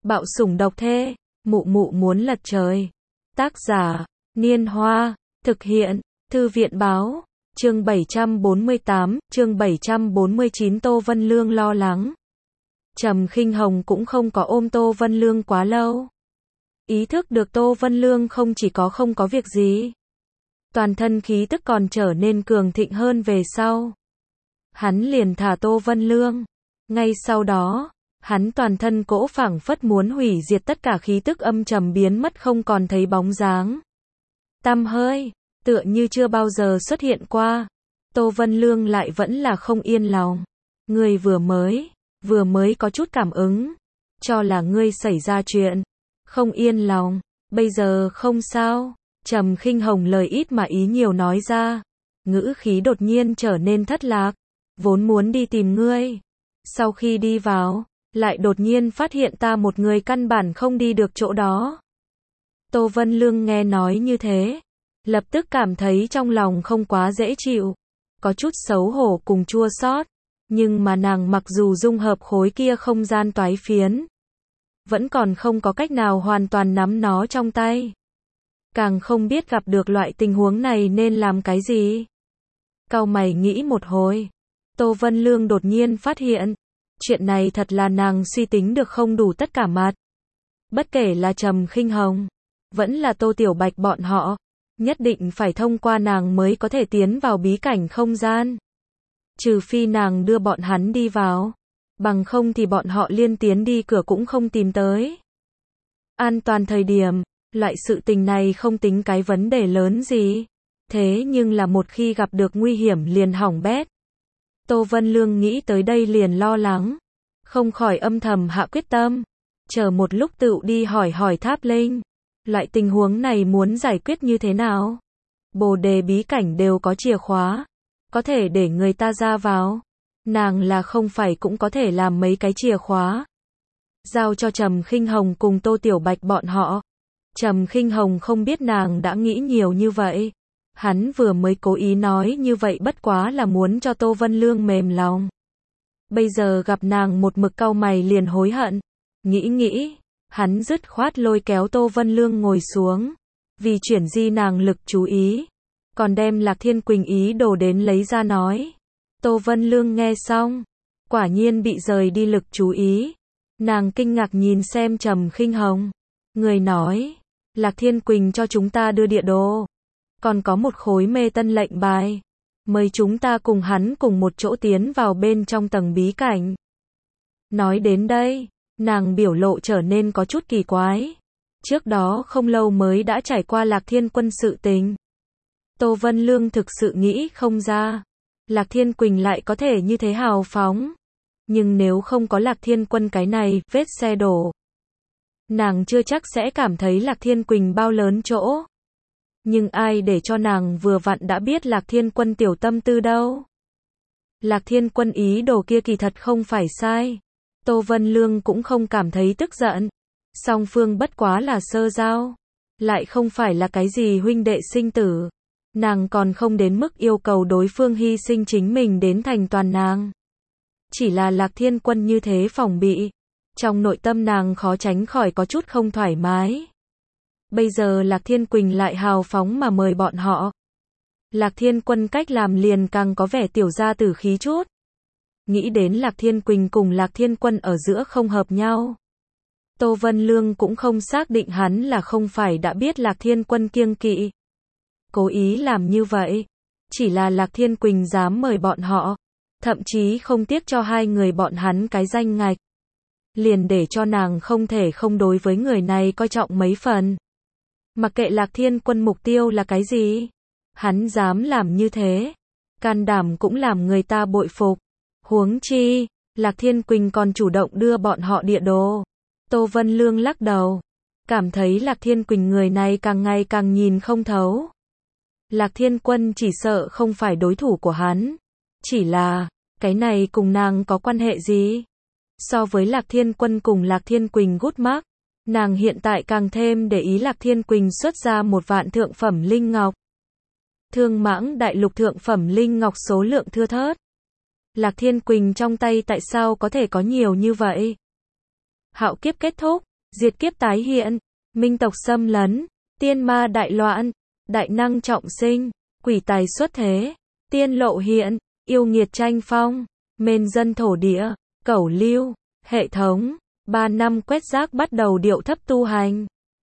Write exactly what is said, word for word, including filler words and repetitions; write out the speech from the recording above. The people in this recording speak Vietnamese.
Bạo sủng độc thê, mụ mụ muốn lật trời. Tác giả, Niên Hoa, thực hiện, Thư viện Báo, chương bảy trăm bốn mươi tám, chương bảy trăm bốn mươi chín Tô Vân Lương lo lắng. Trầm Khinh Hồng cũng không có ôm Tô Vân Lương quá lâu. Ý thức được Tô Vân Lương không chỉ có không có việc gì. Toàn thân khí tức còn trở nên cường thịnh hơn về sau. Hắn liền thả Tô Vân Lương. Ngay sau đó, hắn toàn thân cỗ phảng phất muốn hủy diệt tất cả khí tức âm trầm biến mất không còn thấy bóng dáng. Tăm hơi, tựa như chưa bao giờ xuất hiện qua. Tô Vân Lương lại vẫn là không yên lòng. Ngươi vừa mới, vừa mới có chút cảm ứng. Cho là ngươi xảy ra chuyện. Không yên lòng, bây giờ không sao. Trầm Khinh Hồng lời ít mà ý nhiều nói ra. Ngữ khí đột nhiên trở nên thất lạc. Vốn muốn đi tìm ngươi. Sau khi đi vào, lại đột nhiên phát hiện ta một người căn bản không đi được chỗ đó. Tô Vân Lương nghe nói như thế, lập tức cảm thấy trong lòng không quá dễ chịu, có chút xấu hổ cùng chua xót, nhưng mà nàng mặc dù dung hợp khối kia không gian toái phiến, vẫn còn không có cách nào hoàn toàn nắm nó trong tay. Càng không biết gặp được loại tình huống này nên làm cái gì. Cau mày nghĩ một hồi, Tô Vân Lương đột nhiên phát hiện, chuyện này thật là nàng suy tính được không đủ tất cả mặt. Bất kể là Trầm Khinh Hồng, vẫn là Tô Tiểu Bạch bọn họ, nhất định phải thông qua nàng mới có thể tiến vào bí cảnh không gian. Trừ phi nàng đưa bọn hắn đi vào, bằng không thì bọn họ liên tiến đi cửa cũng không tìm tới. An toàn thời điểm, loại sự tình này không tính cái vấn đề lớn gì. Thế nhưng là một khi gặp được nguy hiểm liền hỏng bét. Tô Vân Lương nghĩ tới đây liền lo lắng, không khỏi âm thầm hạ quyết tâm, chờ một lúc tự đi hỏi hỏi Tháp Linh, loại tình huống này muốn giải quyết như thế nào? Bồ đề bí cảnh đều có chìa khóa, có thể để người ta ra vào, nàng là không phải cũng có thể làm mấy cái chìa khóa, giao cho Trầm Khinh Hồng cùng Tô Tiểu Bạch bọn họ. Trầm Khinh Hồng không biết nàng đã nghĩ nhiều như vậy. Hắn vừa mới cố ý nói như vậy bất quá là muốn cho Tô Vân Lương mềm lòng. Bây giờ gặp nàng một mực cau mày liền hối hận. Nghĩ nghĩ, hắn dứt khoát lôi kéo Tô Vân Lương ngồi xuống. Vì chuyển di nàng lực chú ý. Còn đem Lạc Thiên Quỳnh ý đồ đến lấy ra nói. Tô Vân Lương nghe xong. Quả nhiên bị rời đi lực chú ý. Nàng kinh ngạc nhìn xem Trầm Khinh Hồng. Người nói, Lạc Thiên Quỳnh cho chúng ta đưa địa đồ. Còn có một khối mê tân lệnh bài. Mời chúng ta cùng hắn cùng một chỗ tiến vào bên trong tầng bí cảnh. Nói đến đây, nàng biểu lộ trở nên có chút kỳ quái. Trước đó không lâu mới đã trải qua Lạc Thiên Quân sự tình. Tô Vân Lương thực sự nghĩ không ra. Lạc Thiên Quỳnh lại có thể như thế hào phóng. Nhưng nếu không có Lạc Thiên Quân cái này, vết xe đổ. Nàng chưa chắc sẽ cảm thấy Lạc Thiên Quỳnh bao lớn chỗ. Nhưng ai để cho nàng vừa vặn đã biết Lạc Thiên Quân tiểu tâm tư đâu. Lạc Thiên Quân ý đồ kia kỳ thật không phải sai. Tô Vân Lương cũng không cảm thấy tức giận. Song phương bất quá là sơ giao. Lại không phải là cái gì huynh đệ sinh tử. Nàng còn không đến mức yêu cầu đối phương hy sinh chính mình đến thành toàn nàng. Chỉ là Lạc Thiên Quân như thế phòng bị. Trong nội tâm nàng khó tránh khỏi có chút không thoải mái. Bây giờ Lạc Thiên Quỳnh lại hào phóng mà mời bọn họ. Lạc Thiên Quân cách làm liền càng có vẻ tiểu gia tử khí chút. Nghĩ đến Lạc Thiên Quỳnh cùng Lạc Thiên Quân ở giữa không hợp nhau. Tô Vân Lương cũng không xác định hắn là không phải đã biết Lạc Thiên Quân kiêng kỵ. Cố ý làm như vậy. Chỉ là Lạc Thiên Quỳnh dám mời bọn họ. Thậm chí không tiếc cho hai người bọn hắn cái danh ngạch. Liền để cho nàng không thể không đối với người này coi trọng mấy phần. Mặc kệ Lạc Thiên Quân mục tiêu là cái gì, hắn dám làm như thế, can đảm cũng làm người ta bội phục. Huống chi, Lạc Thiên Quỳnh còn chủ động đưa bọn họ địa đồ. Tô Vân Lương lắc đầu, cảm thấy Lạc Thiên Quỳnh người này càng ngày càng nhìn không thấu. Lạc Thiên Quân chỉ sợ không phải đối thủ của hắn, chỉ là, cái này cùng nàng có quan hệ gì? So với Lạc Thiên Quân cùng Lạc Thiên Quỳnh gút mắc, nàng hiện tại càng thêm để ý Lạc Thiên Quỳnh xuất ra một vạn thượng phẩm linh ngọc. Thương Mãng đại lục thượng phẩm linh ngọc số lượng thưa thớt. Lạc Thiên Quỳnh trong tay tại sao có thể có nhiều như vậy? Hạo kiếp kết thúc, diệt kiếp tái hiện, minh tộc xâm lấn, tiên ma đại loạn, đại năng trọng sinh, quỷ tài xuất thế, tiên lộ hiện, yêu nghiệt tranh phong, mên dân thổ địa, cẩu lưu, hệ thống, ba năm quét rác bắt đầu điệu thấp tu hành.